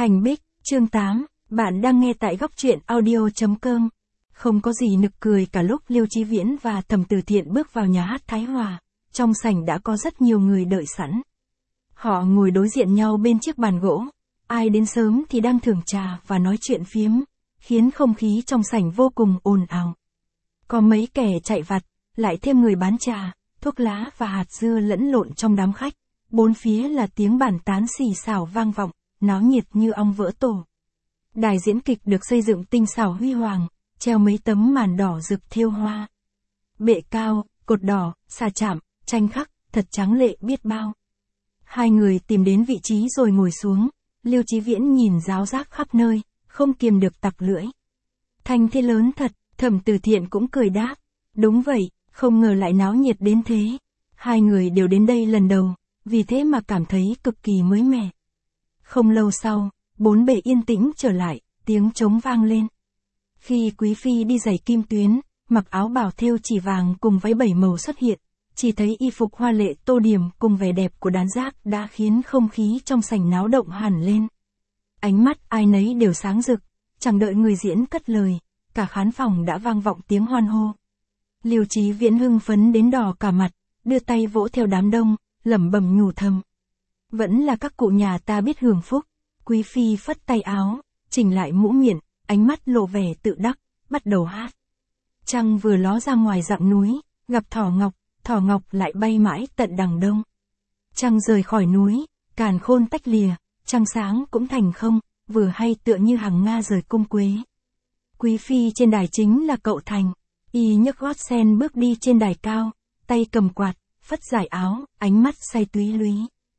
Thành Bích, chương 8, bạn đang nghe tại góc truyện audio.com. Không có gì nực cười cả lúc Liêu Chí Viễn và Thẩm Từ Thiện bước vào nhà hát Thái Hòa, trong sảnh đã có rất nhiều người đợi sẵn. Họ ngồi đối diện nhau bên chiếc bàn gỗ, ai đến sớm thì đang thưởng trà và nói chuyện phiếm, khiến không khí trong sảnh vô cùng ồn ào. Có mấy kẻ chạy vặt, lại thêm người bán trà, thuốc lá và hạt dưa lẫn lộn trong đám khách, bốn phía là tiếng bàn tán xì xào vang vọng, náo nhiệt như ong vỡ tổ. Đài diễn kịch được xây dựng tinh xảo huy hoàng, treo mấy tấm màn đỏ rực thêu hoa. Bệ cao, cột đỏ, xà chạm, tranh khắc, thật tráng lệ biết bao. Hai người tìm đến vị trí rồi ngồi xuống, Liêu Chí Viễn nhìn ráo rác khắp nơi, không kiềm được tặc lưỡi. Thành thế lớn thật, Thẩm Từ Thiện cũng cười đáp. Đúng vậy, không ngờ lại náo nhiệt đến thế. Hai người đều đến đây lần đầu, vì thế mà cảm thấy cực kỳ mới mẻ. Không lâu sau, bốn bề yên tĩnh trở lại, tiếng trống vang lên. Khi Quý Phi đi giày kim tuyến, mặc áo bào thêu chỉ vàng cùng váy 7 màu xuất hiện, chỉ thấy y phục hoa lệ tô điểm cùng vẻ đẹp của đàn giác đã khiến không khí trong sảnh náo động hẳn lên. Ánh mắt ai nấy đều sáng rực, chẳng đợi người diễn cất lời, cả khán phòng đã vang vọng tiếng hoan hô. Liêu Chí Viễn hưng phấn đến đỏ cả mặt, đưa tay vỗ theo đám đông, lẩm bẩm nhủ thầm. Vẫn là các cụ nhà ta biết hưởng phúc. Quý Phi phất tay áo, chỉnh lại mũ miệng, ánh mắt lộ vẻ tự đắc, bắt đầu hát. Trăng vừa ló ra ngoài rặng núi, gặp Thỏ Ngọc lại bay mãi tận đằng đông. Trăng rời khỏi núi, càn khôn tách lìa, trăng sáng cũng thành không, vừa hay tựa như hàng Nga rời cung Quế. Quý Phi trên đài chính là cậu Thành, y nhấc gót sen bước đi trên đài cao, tay cầm quạt, phất giải áo, ánh mắt say túy lúy.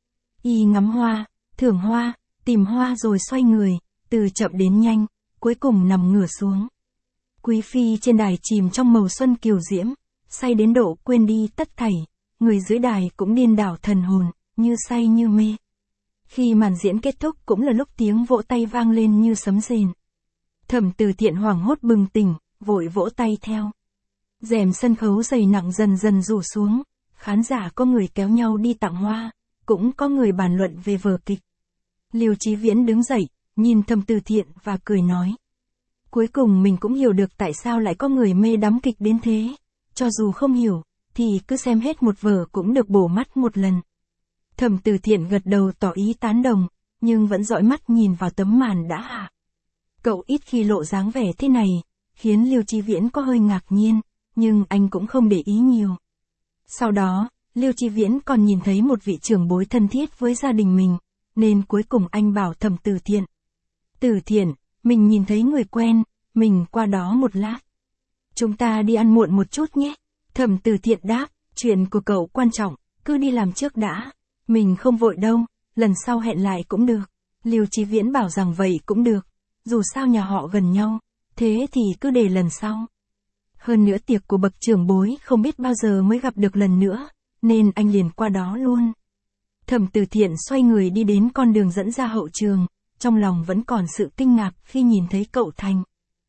Y ngắm hoa, thưởng hoa, tìm hoa rồi xoay người, từ chậm đến nhanh, cuối cùng nằm ngửa xuống. Quý Phi trên đài chìm trong màu xuân kiều diễm, say đến độ quên đi tất thảy, người dưới đài cũng điên đảo thần hồn, như say như mê. Khi màn diễn kết thúc cũng là lúc tiếng vỗ tay vang lên như sấm rền. Thẩm Từ Thiện hoảng hốt bừng tỉnh, vội vỗ tay theo. Rèm sân khấu dày nặng dần dần rủ xuống, khán giả có người kéo nhau đi tặng hoa, cũng có người bàn luận về vở kịch. Liêu Chí Viễn đứng dậy, nhìn Thẩm Từ Thiện và cười nói. Cuối cùng mình cũng hiểu được tại sao lại có người mê đắm kịch đến thế, cho dù không hiểu, thì cứ xem hết một vở cũng được bổ mắt một lần. Thẩm Từ Thiện gật đầu tỏ ý tán đồng, nhưng vẫn dõi mắt nhìn vào tấm màn đã hạ. Cậu ít khi lộ dáng vẻ thế này, khiến Liêu Chí Viễn có hơi ngạc nhiên, nhưng anh cũng không để ý nhiều. Sau đó, Liêu Chí Viễn còn nhìn thấy một vị trưởng bối thân thiết với gia đình mình, nên cuối cùng anh bảo Thẩm Từ Thiện. Từ Thiện, mình nhìn thấy người quen, mình qua đó một lát. Chúng ta đi ăn muộn một chút nhé. Thẩm Từ Thiện đáp, chuyện của cậu quan trọng, cứ đi làm trước đã. Mình không vội đâu, lần sau hẹn lại cũng được. Liêu Chí Viễn bảo rằng vậy cũng được, dù sao nhà họ gần nhau, thế thì cứ để lần sau. Hơn nữa tiệc của bậc trưởng bối không biết bao giờ mới gặp được lần nữa, nên anh liền qua đó luôn. Thẩm Từ Thiện xoay người đi đến con đường dẫn ra hậu trường, trong lòng vẫn còn sự kinh ngạc khi nhìn thấy cậu Thành.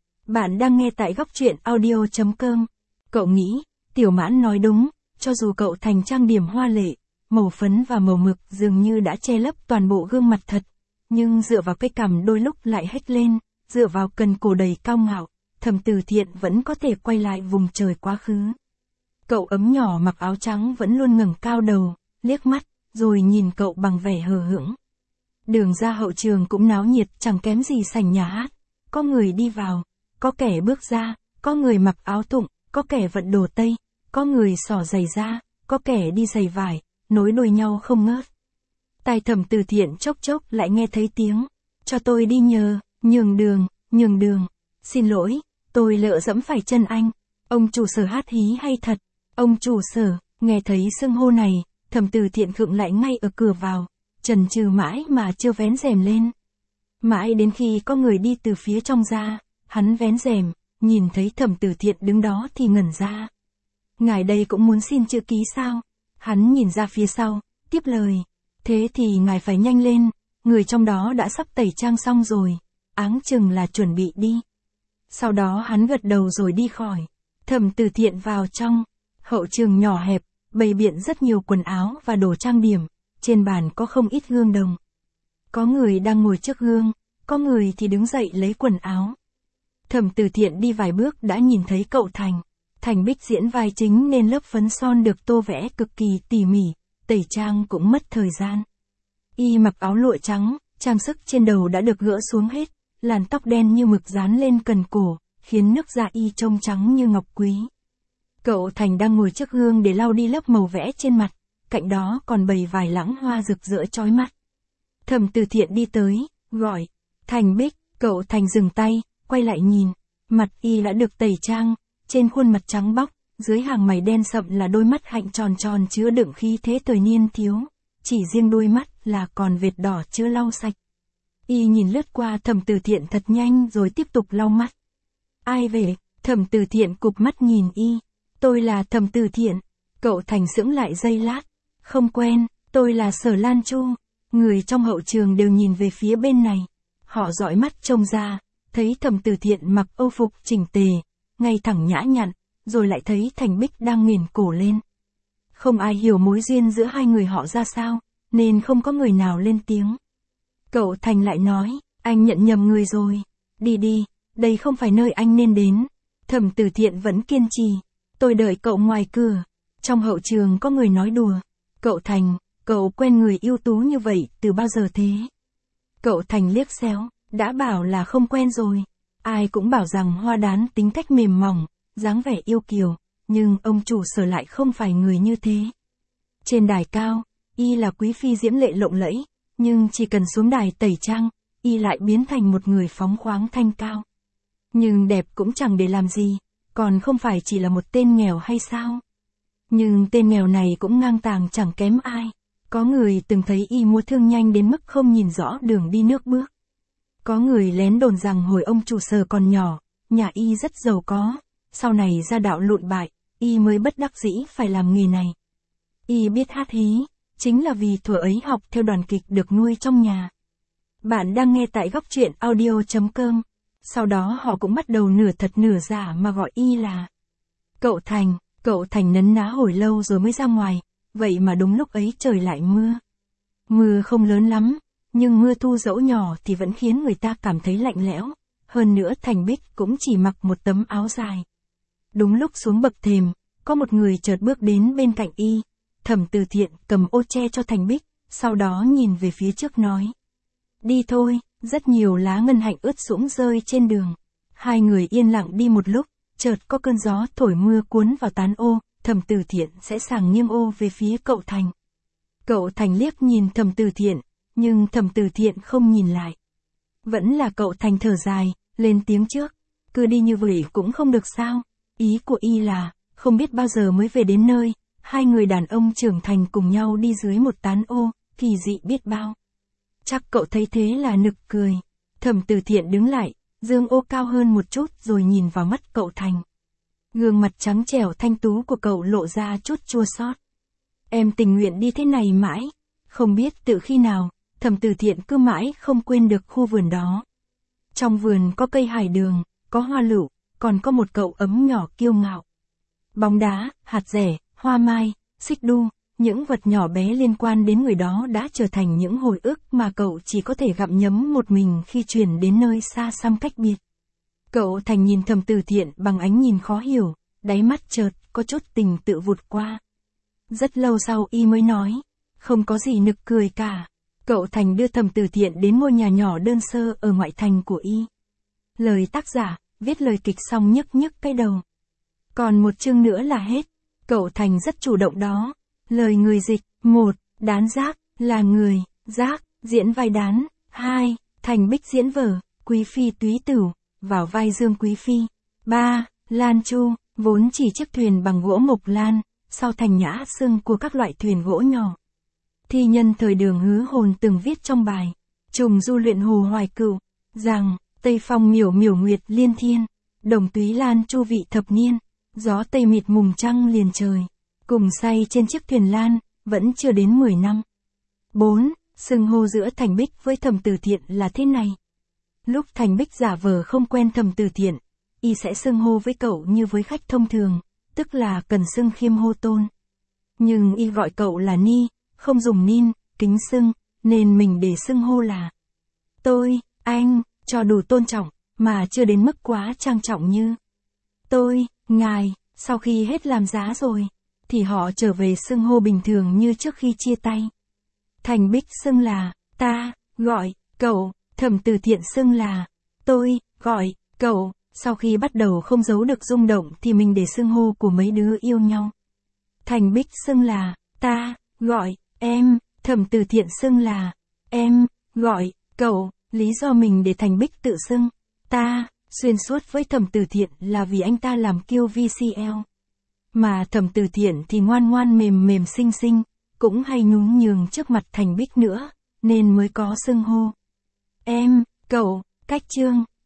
Bạn đang nghe tại góc truyện audio.com. Cậu nghĩ, Tiểu Mãn nói đúng, cho dù cậu Thành trang điểm hoa lệ, màu phấn và màu mực dường như đã che lấp toàn bộ gương mặt thật, nhưng dựa vào cái cằm đôi lúc lại hếch lên, dựa vào cần cổ đầy cao ngạo, Thẩm Từ Thiện vẫn có thể quay lại vùng trời quá khứ. Cậu ấm nhỏ mặc áo trắng vẫn luôn ngẩng cao đầu, liếc mắt, rồi nhìn cậu bằng vẻ hờ hững. Đường ra hậu trường cũng náo nhiệt chẳng kém gì sảnh nhà hát. Có người đi vào, có kẻ bước ra, có người mặc áo tụng, có kẻ vận đồ tây, có người xỏ giày da, có kẻ đi giày vải, nối đuôi nhau không ngớt. Tai Thẩm Từ Thiện chốc chốc lại nghe thấy tiếng, cho tôi đi nhờ, nhường đường, xin lỗi, tôi lỡ dẫm phải chân anh, ông chủ sở hát hí hay thật, ông chủ sở, nghe thấy xưng hô này, Thẩm Từ Thiện khựng lại ngay ở cửa vào, chần chừ mãi mà chưa vén rèm lên. Mãi đến khi có người đi từ phía trong ra, hắn vén rèm, nhìn thấy Thẩm Từ Thiện đứng đó thì ngẩn ra. Ngài đây cũng muốn xin chữ ký sao? Hắn nhìn ra phía sau, tiếp lời. Thế thì ngài phải nhanh lên, người trong đó đã sắp tẩy trang xong rồi, áng chừng là chuẩn bị đi. Sau đó hắn gật đầu rồi đi khỏi. Thẩm Từ Thiện vào trong, hậu trường nhỏ hẹp, bày biện rất nhiều quần áo và đồ trang điểm, trên bàn có không ít gương đồng. Có người đang ngồi trước gương, có người thì đứng dậy lấy quần áo. Thẩm Từ Thiện đi vài bước đã nhìn thấy cậu Thành. Thành Bích diễn vai chính nên lớp phấn son được tô vẽ cực kỳ tỉ mỉ, tẩy trang cũng mất thời gian. Y mặc áo lụa trắng, trang sức trên đầu đã được gỡ xuống hết, làn tóc đen như mực dán lên cần cổ, khiến nước da y trông trắng như ngọc quý. Cậu Thành đang ngồi trước gương để lau đi lớp màu vẽ trên mặt, cạnh đó còn bày vài lẵng hoa rực rỡ chói mắt. Thẩm Từ Thiện đi tới, gọi, Thành Bích, cậu Thành dừng tay, quay lại nhìn, mặt y đã được tẩy trang, trên khuôn mặt trắng bóc, dưới hàng mày đen sậm là đôi mắt hạnh tròn tròn chứa đựng khí thế thời niên thiếu, chỉ riêng đôi mắt là còn vệt đỏ chưa lau sạch. Y nhìn lướt qua Thẩm Từ Thiện thật nhanh rồi tiếp tục lau mắt. Ai về? Thẩm Từ Thiện cụp mắt nhìn y. Tôi là Thẩm Từ Thiện. Cậu Thành sững lại giây lát. Không quen, tôi là Sở Lan Chu. Người trong hậu trường đều nhìn về phía bên này. Họ dõi mắt trông ra, thấy Thẩm Từ Thiện mặc âu phục chỉnh tề, ngay thẳng nhã nhặn, rồi lại thấy Thành Bích đang nghiền cổ lên. Không ai hiểu mối duyên giữa hai người họ ra sao, nên không có người nào lên tiếng. Cậu Thành lại nói, anh nhận nhầm người rồi. Đi đi, đây không phải nơi anh nên đến. Thẩm Từ Thiện vẫn kiên trì. Tôi đợi cậu ngoài cửa. Trong hậu trường có người nói đùa. Cậu Thành, cậu quen người ưu tú như vậy từ bao giờ thế? Cậu Thành liếc xéo, đã bảo là không quen rồi. Ai cũng bảo rằng Hoa Đán tính cách mềm mỏng, dáng vẻ yêu kiều, nhưng ông chủ Sở lại không phải người như thế. Trên đài cao, y là quý phi diễm lệ lộng lẫy, nhưng chỉ cần xuống đài tẩy trang, y lại biến thành một người phóng khoáng thanh cao. Nhưng đẹp cũng chẳng để làm gì, còn không phải chỉ là một tên nghèo hay sao? Nhưng tên nghèo này cũng ngang tàng chẳng kém ai. Có người từng thấy y múa thương nhanh đến mức không nhìn rõ đường đi nước bước. Có người lén đồn rằng hồi ông chủ Sở còn nhỏ, nhà y rất giàu có, sau này ra đạo lụn bại, y mới bất đắc dĩ phải làm nghề này. Y biết hát hí, chính là vì thuở ấy học theo đoàn kịch được nuôi trong nhà. Bạn đang nghe tại góc truyện audio.com. Sau đó họ cũng bắt đầu nửa thật nửa giả mà gọi y là Cậu Thành nấn ná hồi lâu rồi mới ra ngoài, vậy mà đúng lúc ấy trời lại mưa. Mưa không lớn lắm, nhưng mưa thu dẫu nhỏ thì vẫn khiến người ta cảm thấy lạnh lẽo, hơn nữa Thành Bích cũng chỉ mặc một tấm áo dài. Đúng lúc xuống bậc thềm, có một người chợt bước đến bên cạnh y. Thẩm Từ Thiện cầm ô che cho Thành Bích, sau đó nhìn về phía trước nói. Đi thôi, rất nhiều lá ngân hạnh ướt sũng rơi trên đường. Hai người yên lặng đi một lúc, chợt có cơn gió thổi mưa cuốn vào tán ô, Thẩm Từ Thiện sẽ sàng nghiêng ô về phía cậu Thành. Cậu Thành liếc nhìn Thẩm Từ Thiện, nhưng Thẩm Từ Thiện không nhìn lại. Vẫn là cậu Thành thở dài, lên tiếng trước. Cứ đi như vậy cũng không được sao. Ý của y là, không biết bao giờ mới về đến nơi. Hai người đàn ông trưởng thành cùng nhau đi dưới một tán ô, kỳ dị biết bao. Chắc cậu thấy thế là nực cười. Thẩm Từ Thiện đứng lại, dương ô cao hơn một chút rồi nhìn vào mắt cậu Thành. Gương mặt trắng trẻo thanh tú của cậu lộ ra chút chua xót. Em tình nguyện đi thế này mãi. Không biết từ khi nào, Thẩm Từ Thiện cứ mãi không quên được khu vườn đó. Trong vườn có cây hải đường, có hoa lựu, còn có một cậu ấm nhỏ kiêu ngạo. Bóng đá, hạt dẻ, hoa mai, xích đu, những vật nhỏ bé liên quan đến người đó đã trở thành những hồi ức mà cậu chỉ có thể gặm nhấm một mình khi chuyển đến nơi xa xăm cách biệt. Cậu Thành nhìn Thẩm Từ Thiện bằng ánh nhìn khó hiểu, đáy mắt chợt có chút tình tự vụt qua. Rất lâu sau y mới nói, không có gì nực cười cả. Cậu Thành đưa Thẩm Từ Thiện đến ngôi nhà nhỏ đơn sơ ở ngoại thành của y. Lời tác giả, viết lời kịch xong nhức nhức cái đầu. Còn một chương nữa là hết. Cậu Thành rất chủ động đó. Lời người dịch, 1. Đán Giác, là người, Giác, diễn vai Đán. 2. Thành Bích diễn vở, Quý Phi Túy Tửu, vào vai Dương Quý Phi. 3. Lan Chu, vốn chỉ chiếc thuyền bằng gỗ mộc lan, sau thành nhã xưng của các loại thuyền gỗ nhỏ. Thi nhân thời Đường Hứa Hồn từng viết trong bài Trùng Du Luyện Hồ Hoài Cựu, rằng, Tây Phong miểu miểu nguyệt liên thiên, đồng túy lan chu vị thập niên, gió Tây mịt mùng trăng liền trời, cùng say trên chiếc thuyền lan, vẫn chưa đến 10 năm. 4. Xưng hô giữa Thành Bích với Thẩm Từ Thiện là thế này. Lúc Thành Bích giả vờ không quen Thẩm Từ Thiện, y sẽ xưng hô với cậu như với khách thông thường, tức là cần xưng khiêm hô tôn. Nhưng y gọi cậu là Ni, không dùng nin, kính xưng, nên mình để xưng hô là tôi, anh, cho đủ tôn trọng, mà chưa đến mức quá trang trọng như tôi, ngài. Sau khi hết làm giá rồi, thì họ trở về xưng hô bình thường như trước khi chia tay. Thành Bích xưng là ta, gọi cậu, Thẩm Từ Thiện xưng là tôi, gọi cậu. Sau khi bắt đầu không giấu được rung động thì mình để xưng hô của mấy đứa yêu nhau. Thành Bích xưng là ta, gọi em, Thẩm Từ Thiện xưng là em, gọi cậu. Lý do mình để Thành Bích tự xưng ta xuyên suốt với Thẩm Từ Thiện là vì anh ta làm kiêu VCL. Mà Thẩm Từ Thiện thì ngoan ngoan mềm mềm xinh xinh, cũng hay nhún nhường trước mặt Thành Bích nữa, nên mới có xưng hô em, cậu. Cách chương